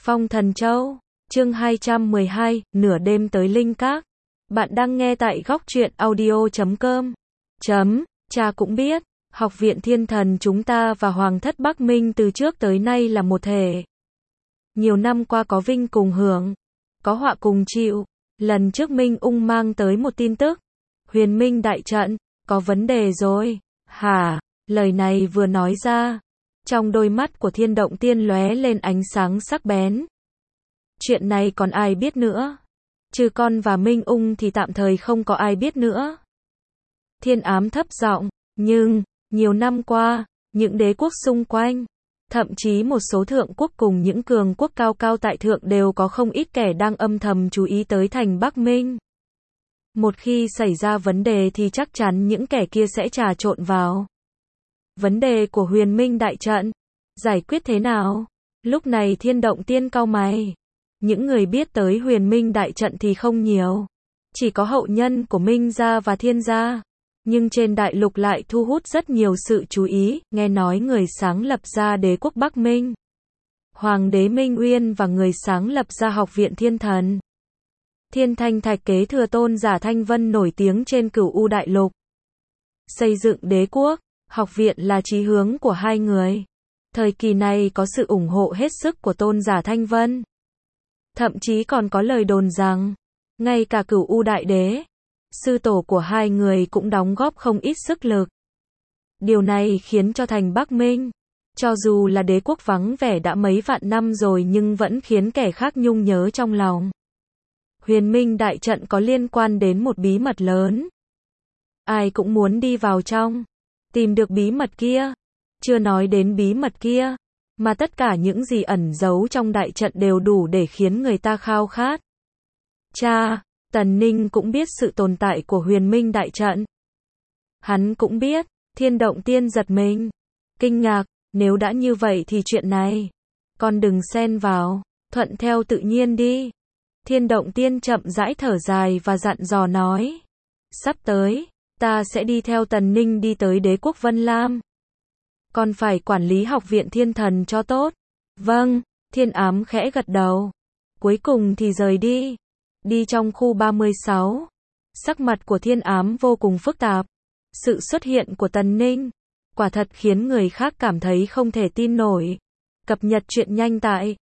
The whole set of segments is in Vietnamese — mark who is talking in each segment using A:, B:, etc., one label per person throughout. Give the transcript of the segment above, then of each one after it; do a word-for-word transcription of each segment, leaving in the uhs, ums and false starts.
A: Phong Thần Châu, chương hai trăm mười hai, nửa đêm tới Linh Các. Bạn đang nghe tại góc truyện audio chấm com. Chấm, cha cũng biết, Học viện Thiên Thần chúng ta và Hoàng thất Bắc Minh từ trước tới nay là một thể. Nhiều năm qua có vinh cùng hưởng, có họa cùng chịu. Lần trước Minh Ung mang tới một tin tức. Huyền Minh đại trận, có vấn đề rồi. Hả? Lời này vừa nói ra, trong đôi mắt của Thiên Động Tiên lóe lên ánh sáng sắc bén. Chuyện này còn ai biết nữa? Trừ con và Minh Ung thì tạm thời không có ai biết nữa. Thiên Ám thấp giọng, nhưng, nhiều năm qua, những đế quốc xung quanh, thậm chí một số thượng quốc cùng những cường quốc cao cao tại thượng đều có không ít kẻ đang âm thầm chú ý tới thành Bắc Minh. Một khi xảy ra vấn đề thì chắc chắn những kẻ kia sẽ trà trộn vào. Vấn đề của Huyền Minh đại trận, giải quyết thế nào? Lúc này Thiên Động Tiên cau mày. Những người biết tới Huyền Minh đại trận thì không nhiều. Chỉ có hậu nhân của Minh gia và Thiên gia. Nhưng trên đại lục lại thu hút rất nhiều sự chú ý, nghe nói người sáng lập ra đế quốc Bắc Minh, Hoàng đế Minh Uyên và người sáng lập ra Học viện Thiên Thần, Thiên Thanh Thạch kế thừa tôn giả Thanh Vân nổi tiếng trên cửu U đại lục. Xây dựng đế quốc, học viện là chí hướng của hai người. Thời kỳ này có sự ủng hộ hết sức của tôn giả Thanh Vân. Thậm chí còn có lời đồn rằng, ngay cả cửu U đại đế, sư tổ của hai người cũng đóng góp không ít sức lực. Điều này khiến cho thành Bắc Minh, cho dù là đế quốc vắng vẻ đã mấy vạn năm rồi nhưng vẫn khiến kẻ khác nhung nhớ trong lòng. Huyền Minh đại trận có liên quan đến một bí mật lớn. Ai cũng muốn đi vào trong, tìm được bí mật kia. Chưa nói đến bí mật kia, mà tất cả những gì ẩn giấu trong đại trận đều đủ để khiến người ta khao khát. Cha, Tần Ninh cũng biết sự tồn tại của Huyền Minh đại trận. Hắn cũng biết. Thiên Động Tiên giật mình, kinh ngạc, nếu đã như vậy thì chuyện này, con đừng xen vào, thuận theo tự nhiên đi. Thiên Động Tiên chậm rãi thở dài và dặn dò nói, sắp tới, ta sẽ đi theo Tần Ninh đi tới đế quốc Vân Lam. Con phải quản lý Học viện Thiên Thần cho tốt. Vâng, Thiên Ám khẽ gật đầu. Cuối cùng thì rời đi. Đi trong khu ba mươi sáu. Sắc mặt của Thiên Ám vô cùng phức tạp. Sự xuất hiện của Tần Ninh, quả thật khiến người khác cảm thấy không thể tin nổi. Cập nhật truyện nhanh tại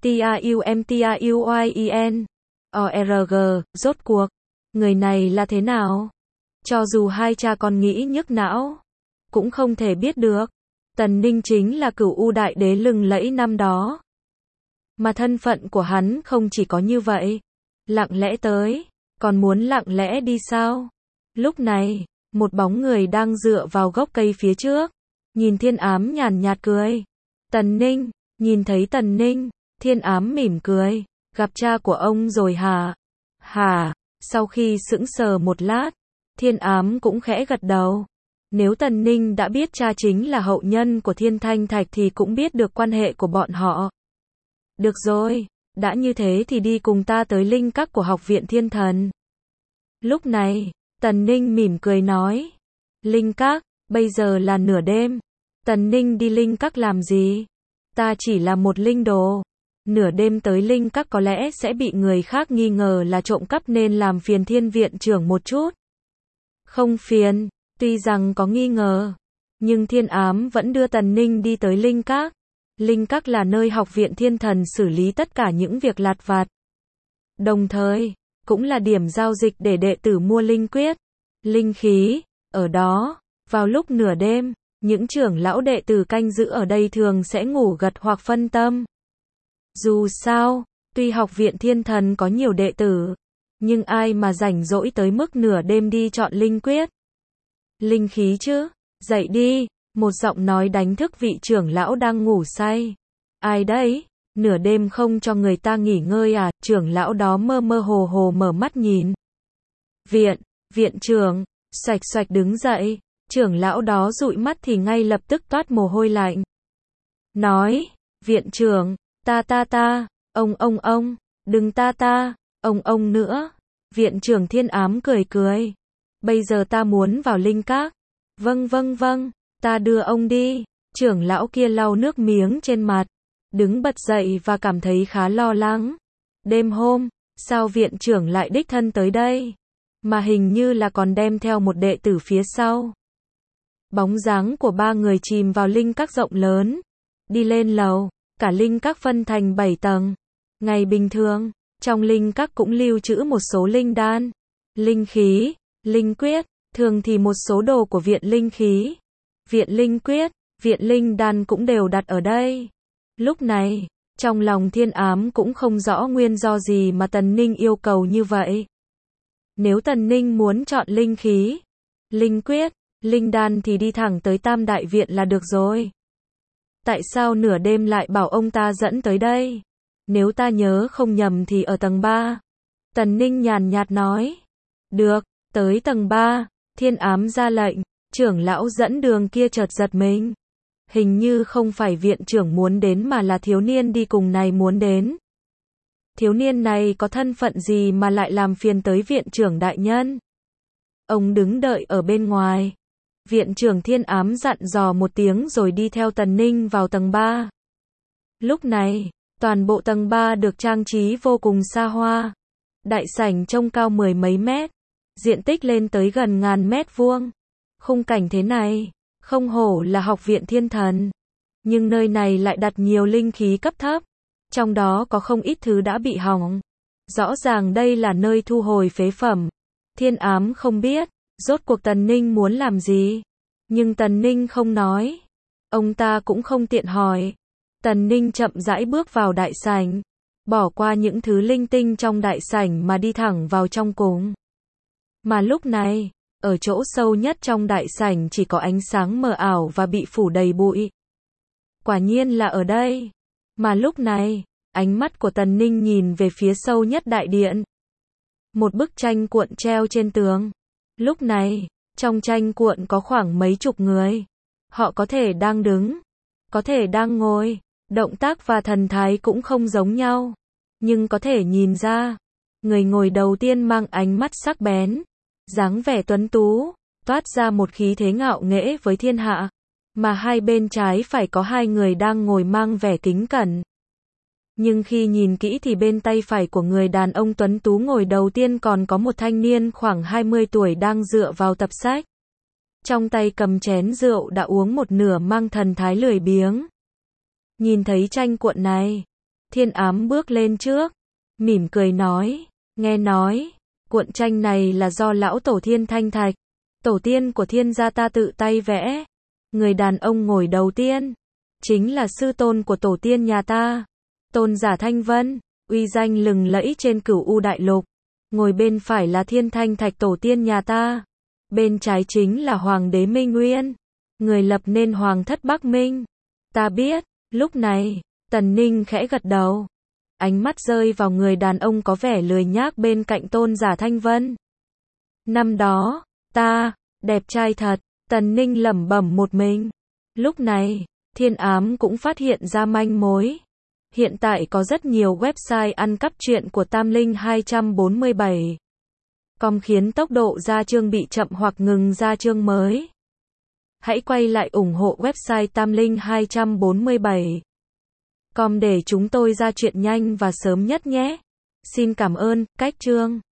A: TAUMTAUYEN o R G, rốt cuộc, người này là thế nào? Cho dù hai cha con nghĩ nhức não, cũng không thể biết được. Tần Ninh chính là cửu U đại đế lừng lẫy năm đó. Mà thân phận của hắn không chỉ có như vậy. Lặng lẽ tới, còn muốn lặng lẽ đi sao? Lúc này, một bóng người đang dựa vào gốc cây phía trước. Nhìn Thiên Ám nhàn nhạt cười. Tần Ninh, nhìn thấy Tần Ninh, Thiên Ám mỉm cười. Gặp cha của ông rồi hả? Hả? Sau khi sững sờ một lát, Thiên Ám cũng khẽ gật đầu. Nếu Tần Ninh đã biết cha chính là hậu nhân của Thiên Thanh Thạch thì cũng biết được quan hệ của bọn họ. Được rồi, đã như thế thì đi cùng ta tới Linh Các của Học viện Thiên Thần. Lúc này, Tần Ninh mỉm cười nói. Linh Các, bây giờ là nửa đêm. Tần Ninh đi Linh Các làm gì? Ta chỉ là một linh đồ. Nửa đêm tới Linh Các có lẽ sẽ bị người khác nghi ngờ là trộm cắp nên làm phiền Thiên viện trưởng một chút. Không phiền, tuy rằng có nghi ngờ, nhưng Thiên Ám vẫn đưa Tần Ninh đi tới Linh Các. Linh Các là nơi Học viện Thiên Thần xử lý tất cả những việc lặt vặt. Đồng thời, cũng là điểm giao dịch để đệ tử mua linh quyết, linh khí. Ở đó, vào lúc nửa đêm, những trưởng lão đệ tử canh giữ ở đây thường sẽ ngủ gật hoặc phân tâm. Dù sao, tuy Học viện Thiên Thần có nhiều đệ tử, nhưng ai mà rảnh rỗi tới mức nửa đêm đi chọn linh quyết, linh khí chứ? Dậy đi, một giọng nói đánh thức vị trưởng lão đang ngủ say. Ai đấy? Nửa đêm không cho người ta nghỉ ngơi à? Trưởng lão đó mơ mơ hồ hồ mở mắt nhìn. Viện, viện trưởng, xoạch xoạch đứng dậy. Trưởng lão đó dụi mắt thì ngay lập tức toát mồ hôi lạnh. Nói, viện trưởng, ta ta ta, ông ông ông, đừng ta ta, ông ông nữa. Viện trưởng Thiên Ám cười cười. Bây giờ ta muốn vào Linh Các. Vâng vâng vâng, ta đưa ông đi. Trưởng lão kia lau nước miếng trên mặt. đứng bật dậy và cảm thấy khá lo lắng. Đêm hôm, sao viện trưởng lại đích thân tới đây? Mà hình như là còn đem theo một đệ tử phía sau. Bóng dáng của ba người chìm vào linh các rộng lớn. Đi lên lầu, cả linh các phân thành bảy tầng. Ngày bình thường, trong linh các cũng lưu trữ một số linh đan, linh khí, linh quyết, thường thì một số đồ của viện linh khí, viện linh quyết, viện linh đan cũng đều đặt ở đây. Lúc này, trong lòng Thiên Ám cũng không rõ nguyên do gì mà Tần Ninh yêu cầu như vậy. Nếu Tần Ninh muốn chọn linh khí, linh quyết, linh đan thì đi thẳng tới Tam Đại Viện là được rồi. Tại sao nửa đêm lại bảo ông ta dẫn tới đây? Nếu ta nhớ không nhầm thì ở tầng ba. Tần Ninh nhàn nhạt nói. Được, tới tầng ba, Thiên Ám ra lệnh, trưởng lão dẫn đường kia chợt giật mình. Hình như không phải viện trưởng muốn đến mà là thiếu niên đi cùng này muốn đến. Thiếu niên này có thân phận gì mà lại làm phiền tới viện trưởng đại nhân? Ông đứng đợi ở bên ngoài. Viện trưởng Thiên Ám dặn dò một tiếng rồi đi theo Tần Ninh vào tầng ba. Lúc này, toàn bộ tầng ba được trang trí vô cùng xa hoa. Đại sảnh trông cao mười mấy mét, diện tích lên tới gần ngàn mét vuông. Khung cảnh thế này, không hổ là học viện thiên thần. Nhưng nơi này lại đặt nhiều linh khí cấp thấp. Trong đó có không ít thứ đã bị hỏng. Rõ ràng đây là nơi thu hồi phế phẩm. Thiên Ám không biết, rốt cuộc Tần Ninh muốn làm gì. Nhưng Tần Ninh không nói. Ông ta cũng không tiện hỏi. Tần Ninh chậm rãi bước vào đại sảnh. Bỏ qua những thứ linh tinh trong đại sảnh mà đi thẳng vào trong cùng. Mà lúc này, ở chỗ sâu nhất trong đại sảnh chỉ có ánh sáng mờ ảo và bị phủ đầy bụi. Quả nhiên là ở đây. Mà lúc này, ánh mắt của Tần Ninh nhìn về phía sâu nhất đại điện. Một bức tranh cuộn treo trên tường. Lúc này, trong tranh cuộn có khoảng mấy chục người. Họ có thể đang đứng, có thể đang ngồi, động tác và thần thái cũng không giống nhau. Nhưng có thể nhìn ra, người ngồi đầu tiên mang ánh mắt sắc bén, dáng vẻ tuấn tú, toát ra một khí thế ngạo nghễ với thiên hạ. Mà hai bên trái phải có hai người đang ngồi mang vẻ kính cẩn. Nhưng khi nhìn kỹ thì bên tay phải của người đàn ông tuấn tú ngồi đầu tiên còn có một thanh niên khoảng hai mươi tuổi đang dựa vào tập sách. Trong tay cầm chén rượu đã uống một nửa mang thần thái lười biếng. Nhìn thấy tranh cuộn này, Thiên Ám bước lên trước, mỉm cười nói, nghe nói, cuộn tranh này là do lão tổ Thiên Thanh Thạch, tổ tiên của Thiên gia ta tự tay vẽ. Người đàn ông ngồi đầu tiên, chính là sư tôn của tổ tiên nhà ta, Tôn giả Thanh Vân, uy danh lừng lẫy trên Cửu U Đại Lục. Ngồi bên phải là Thiên Thanh Thạch tổ tiên nhà ta, bên trái chính là Hoàng đế Minh Nguyên, người lập nên Hoàng thất Bắc Minh. Ta biết. Lúc này, Tần Ninh khẽ gật đầu, ánh mắt rơi vào người đàn ông có vẻ lười nhác bên cạnh Tôn giả Thanh Vân. Năm đó, ta, đẹp trai thật, Tần Ninh lẩm bẩm một mình. Lúc này, Thiên Ám cũng phát hiện ra manh mối. Hiện tại có rất nhiều website ăn cắp truyện của Tam Linh hai bốn bảy com khiến tốc độ ra chương bị chậm hoặc ngừng ra chương mới. Hãy quay lại ủng hộ website Tam Linh hai bốn bảy com để chúng tôi ra truyện nhanh và sớm nhất nhé. Xin cảm ơn. Cách chương